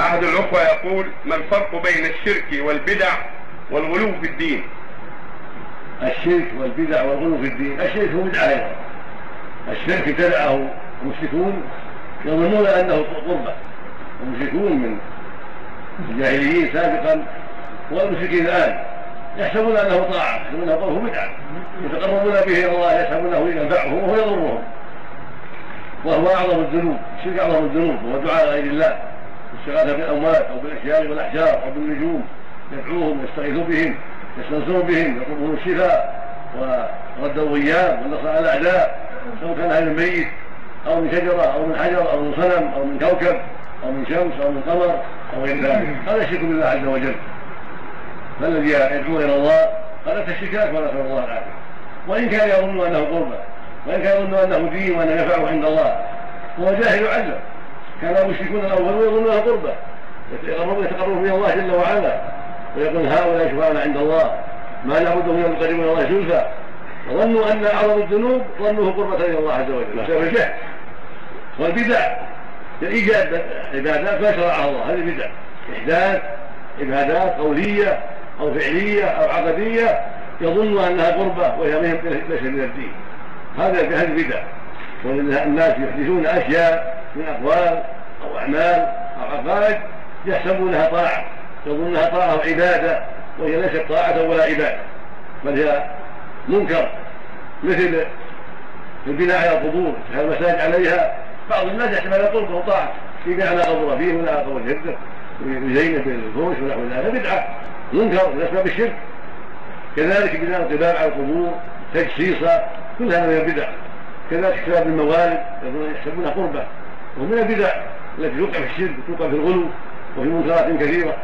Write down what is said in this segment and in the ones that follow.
أحد الأخوة يقول: ما الفرق بين الشرك والبدع والغلو في الدين؟ الشرك والبدع والغلو في الدين، الشرك هو بدعة أيضا. الشرك ابتدعه المشركون يظنون أنه قربة، المشركون من الجاهليين سابقا والمشركين الآن يحسبون أنه طاعة، يحسبون أنه قرب بدعة يتقربون به إلى الله، يحسبونه ينفعهم وهو يضرهم، وهو أعظم الذنوب. الشرك أعظم الذنوب، هو دعاء غير الله، الاستغاثة بالأموات أو بالأشجار والأحجار أو بالنجوم، يدعوهم يستغيثوا بهم يستنصروا بهم يطلبون الشفاء ورد الغياب والنصر على الأعداء، سواء كان هذا الميت أو من شجرة أو من حجر أو من صنم أو من كوكب أو من شمس أو من قمر أو غير ذلك. هذا الشرك بالله عز وجل. فالذي يدعو إلى الله هذا الشرك أكبر، نسأل الله العافية. وإن كان يظن أنه قربة، وإن كان يظن أنه دين وأنه ينفعه عند الله، هو جاهل يعلم. كان المشركون الأولون يظنون أنها قربة، يتقربون من الله جل وعلا ويقول هؤلاء شفعاؤنا عند الله ما نعبدهم الا ليقربونا الى الله زلفى، وظنوا ان اعظم الذنوب ظنوه قربة الى الله عز وجل بسبب الجهل. والبدع ايجاد عبادات ما شرعها الله، هذه بدع، احداث عبادات قوليه او فعليه او عقديه يظن انها قربة وهي ليس من الدين. هذه بدع. والناس يحدثون اشياء من اقوال او اعمال او عقائد يحسبونها طاعه، يظنونها طاعه وعباده وهي ليست طاعه ولا عباده، بل هي منكر، مثل البناء على القبور، المساجد عليها. بعض الناس يحسب على قربه وطاعه في بناء على قبر فيه ولا قبر جده ويزينه بالفرش ونحو ذلك، بدعه منكر من اسباب الشرك. كذلك بناء القباب على القبور، تجسيسا، كل هذا من البدع. كذلك اكتساب الموالد يحسبونها قربه، ومن البدع التي توقع في الشرك وتوقع في الغلو وفي منكرات كثيره.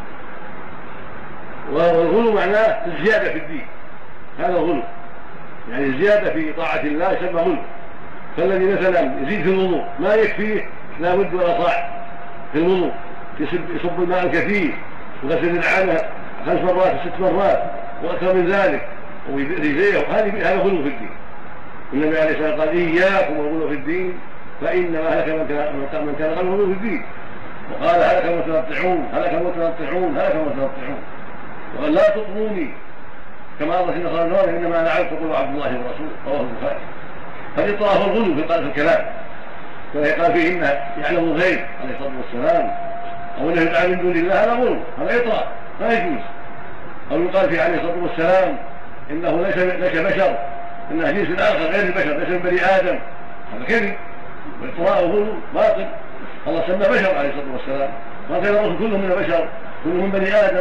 والغلو معناه الزياده في الدين، هذا الغلو يعني الزياده في طاعه الله يسمى غلو. فالذي مثلا يزيد في الوضوء ما يكفيه لا بد ولا صاع في الوضوء، يصب الماء الكثير وغسل العانه 5 مرات و6 مرات واكثر من ذلك ويزيده، هذا غلو في الدين. النبي عليه الصلاه والسلام قال اياكم والغلو في الدين فانما هلك من كان غلو في الدين، وقال هلك المتنطعون هلك المتنطعون هلك المتنطعون، وقال لا تطروني كما أمرت النصارى النار انما انا عبد تقول عبد الله ورسوله، رواه البخاري. فالاطراف الغلو في الكلام، فقال فيه انه يعلم الغيب عليه الصلاه والسلام او انه يدعى من دون الله، هذا غلو، هذا اطراف لا يجوز. او يقال فيه عليه الصلاه والسلام انه ليس بشر، انه جنس اخر غير البشر، ليس من بني ادم، هذا كذب واطراء غلو باطل. الله سمى بشر عليه الصلاه والسلام، ما كان الرسل كلهم من البشر، كلهم من بني ادم.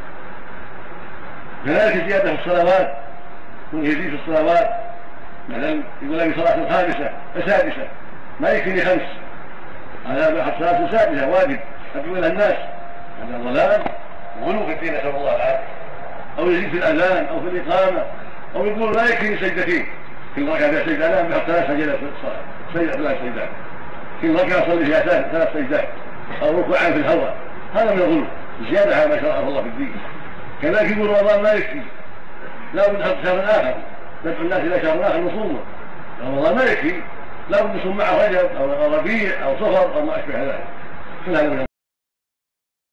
كذلك زياده في الصلوات، كل يزيد في الصلوات، مثلا يقول لي صلاه 5 السادسه ما يكفي 5، هذا صلاه سادسه واجب ادعو الى الناس، هذا ضلال وغلو في الدين، نسال الله العافيه. او يزيد في الاذان او في الاقامه، او يقول لا يكفي سجدتين، كل ركعه فيها سجده، لا بحط 3 سجدات في الصلاه، 3 سجدات كل ركعه يصلي فيها 3 سجدات او ركوعان في الهواء، هذا من الغلو، زياده على ما شرعه الله في الدين. كذلك يقول رمضان ما يكفي، لا بد نحط شهر اخر، ندعو الناس الى شهر اخر نصومه، رمضان ما يكفي، لا بد نصوم معه رجب او ربيع او صفر او ما اشبه ذلك، كل هذا من